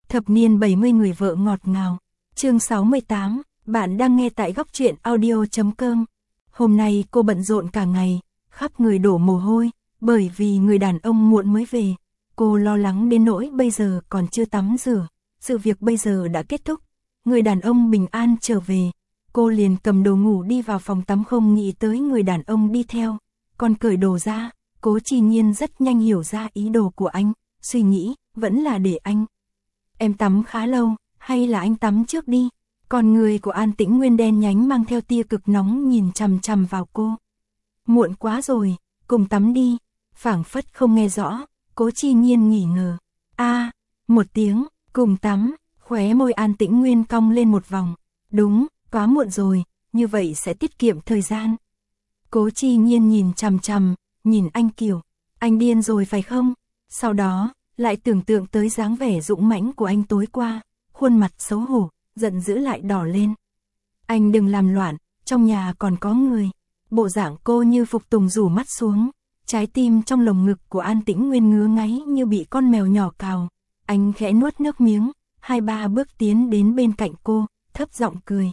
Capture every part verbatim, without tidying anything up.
Thập niên bảy mươi người vợ ngọt ngào. Chương sáu mươi tám, bạn đang nghe tại góc truyện audio chấm com. Hôm nay cô bận rộn cả ngày, khắp người đổ mồ hôi, bởi vì người đàn ông muộn mới về. Cô lo lắng đến nỗi bây giờ còn chưa tắm rửa. Sự việc bây giờ đã kết thúc, người đàn ông bình an trở về. Cô liền cầm đồ ngủ đi vào phòng tắm, không nghĩ tới người đàn ông đi theo. Còn cởi đồ ra, Cố Chi Nhiên rất nhanh hiểu ra ý đồ của anh, suy nghĩ, vẫn là để anh. Em tắm khá lâu, hay là anh tắm trước đi? Còn người của An Tĩnh Nguyên đen nhánh mang theo tia cực nóng nhìn chằm chằm vào cô. Muộn quá rồi, cùng tắm đi. Phảng phất không nghe rõ, Cố Chi Nhiên nghỉ ngờ. A, một tiếng, cùng tắm, khóe môi An Tĩnh Nguyên cong lên một vòng. Đúng, quá muộn rồi, như vậy sẽ tiết kiệm thời gian. Cố Chi Nhiên nhìn chằm chằm, nhìn anh kiểu, anh điên rồi phải không? Sau đó, lại tưởng tượng tới dáng vẻ dũng mãnh của anh tối qua, khuôn mặt xấu hổ, giận dữ lại đỏ lên. Anh đừng làm loạn, trong nhà còn có người. Bộ dạng cô như phục tùng rủ mắt xuống, trái tim trong lồng ngực của An Tĩnh Nguyên ngứa ngáy như bị con mèo nhỏ cào. Anh khẽ nuốt nước miếng, hai ba bước tiến đến bên cạnh cô, thấp giọng cười.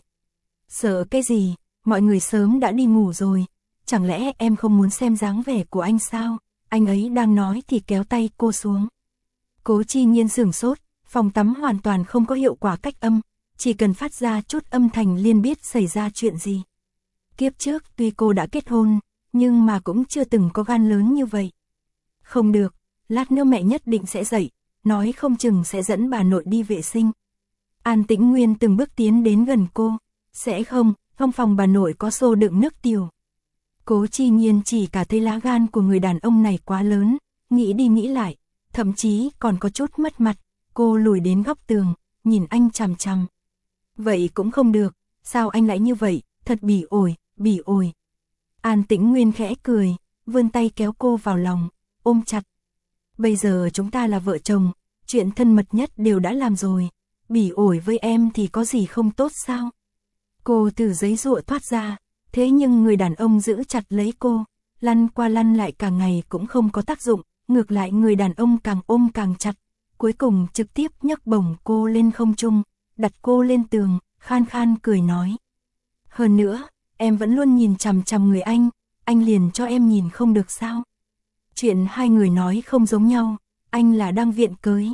Sợ cái gì, mọi người sớm đã đi ngủ rồi, chẳng lẽ em không muốn xem dáng vẻ của anh sao? Anh ấy đang nói thì kéo tay cô xuống. Cố Chi Nhiên sửng sốt, phòng tắm hoàn toàn không có hiệu quả cách âm, chỉ cần phát ra chút âm thanh liền biết xảy ra chuyện gì. Kiếp trước tuy cô đã kết hôn, nhưng mà cũng chưa từng có gan lớn như vậy. Không được, lát nữa mẹ nhất định sẽ dậy, nói không chừng sẽ dẫn bà nội đi vệ sinh. An Tĩnh Nguyên từng bước tiến đến gần cô. Sẽ không, trong phòng bà nội có xô đựng nước tiểu. Cố Chi Nhiên chỉ cả thấy lá gan của người đàn ông này quá lớn, nghĩ đi nghĩ lại, thậm chí còn có chút mất mặt. Cô lùi đến góc tường, nhìn anh chằm chằm. Vậy cũng không được, sao anh lại như vậy, thật bỉ ổi, bỉ ổi. An Tĩnh Nguyên khẽ cười, vươn tay kéo cô vào lòng, ôm chặt. Bây giờ chúng ta là vợ chồng, chuyện thân mật nhất đều đã làm rồi, bỉ ổi với em thì có gì không tốt sao? Cô từ giấy giụa thoát ra, thế nhưng người đàn ông giữ chặt lấy cô, lăn qua lăn lại cả ngày cũng không có tác dụng, ngược lại người đàn ông càng ôm càng chặt, cuối cùng trực tiếp nhấc bổng cô lên không trung, đặt cô lên tường, khan khan cười nói. Hơn nữa, em vẫn luôn nhìn chằm chằm người anh, anh liền cho em nhìn không được sao? Chuyện hai người nói không giống nhau, anh là đang viện cưới.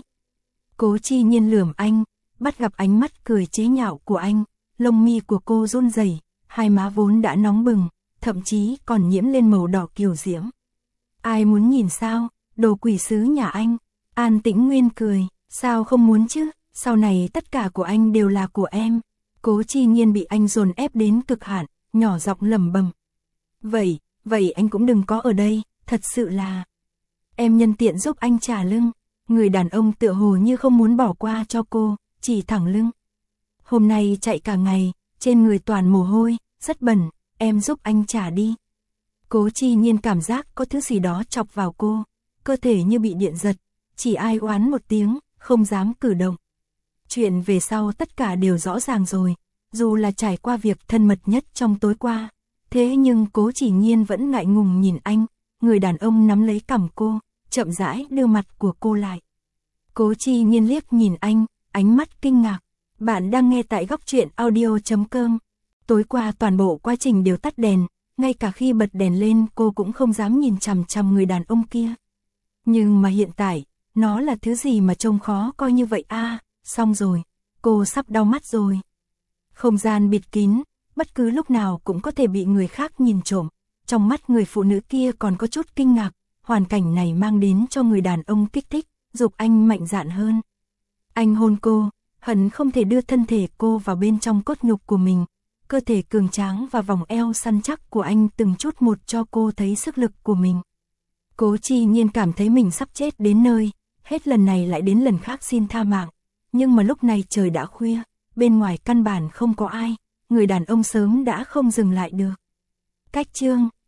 Cố Chi Nhiên lườm anh, bắt gặp ánh mắt cười chế nhạo của anh. Lông mi của cô run rẩy, hai má vốn đã nóng bừng, thậm chí còn nhiễm lên màu đỏ kiều diễm. Ai muốn nhìn sao, đồ quỷ sứ nhà anh? An Tĩnh Nguyên cười, sao không muốn chứ, sau này tất cả của anh đều là của em. Cố Chi Nhiên bị anh dồn ép đến cực hạn, nhỏ giọng lẩm bẩm. Vậy, vậy anh cũng đừng có ở đây, thật sự là. Em nhân tiện giúp anh trả lưng. Người đàn ông tựa hồ như không muốn bỏ qua cho cô, chỉ thẳng lưng. Hôm nay chạy cả ngày, trên người toàn mồ hôi, rất bẩn, em giúp anh trả đi. Cố Chi Nhiên cảm giác có thứ gì đó chọc vào cô, cơ thể như bị điện giật, chỉ ai oán một tiếng, không dám cử động. Chuyện về sau tất cả đều rõ ràng rồi, dù là trải qua việc thân mật nhất trong tối qua, thế nhưng Cố Chi Nhiên vẫn ngại ngùng nhìn anh, người đàn ông nắm lấy cằm cô, chậm rãi đưa mặt của cô lại. Cố Chi Nhiên liếc nhìn anh, ánh mắt kinh ngạc. Bạn đang nghe tại góc truyện audio chấm com. Tối qua toàn bộ quá trình đều tắt đèn, ngay cả khi bật đèn lên cô cũng không dám nhìn chằm chằm người đàn ông kia. Nhưng mà hiện tại, nó là thứ gì mà trông khó coi như vậy a? À, xong rồi, cô sắp đau mắt rồi. Không gian bịt kín, bất cứ lúc nào cũng có thể bị người khác nhìn trộm. Trong mắt người phụ nữ kia còn có chút kinh ngạc, hoàn cảnh này mang đến cho người đàn ông kích thích, dục anh mạnh dạn hơn. Anh hôn cô. Hận không thể đưa thân thể cô vào bên trong cốt nhục của mình, cơ thể cường tráng và vòng eo săn chắc của anh từng chút một cho cô thấy sức lực của mình. Cố Chi Nhiên cảm thấy mình sắp chết đến nơi, hết lần này lại đến lần khác xin tha mạng, nhưng mà lúc này trời đã khuya, bên ngoài căn bản không có ai, người đàn ông sớm đã không dừng lại được. Cách chương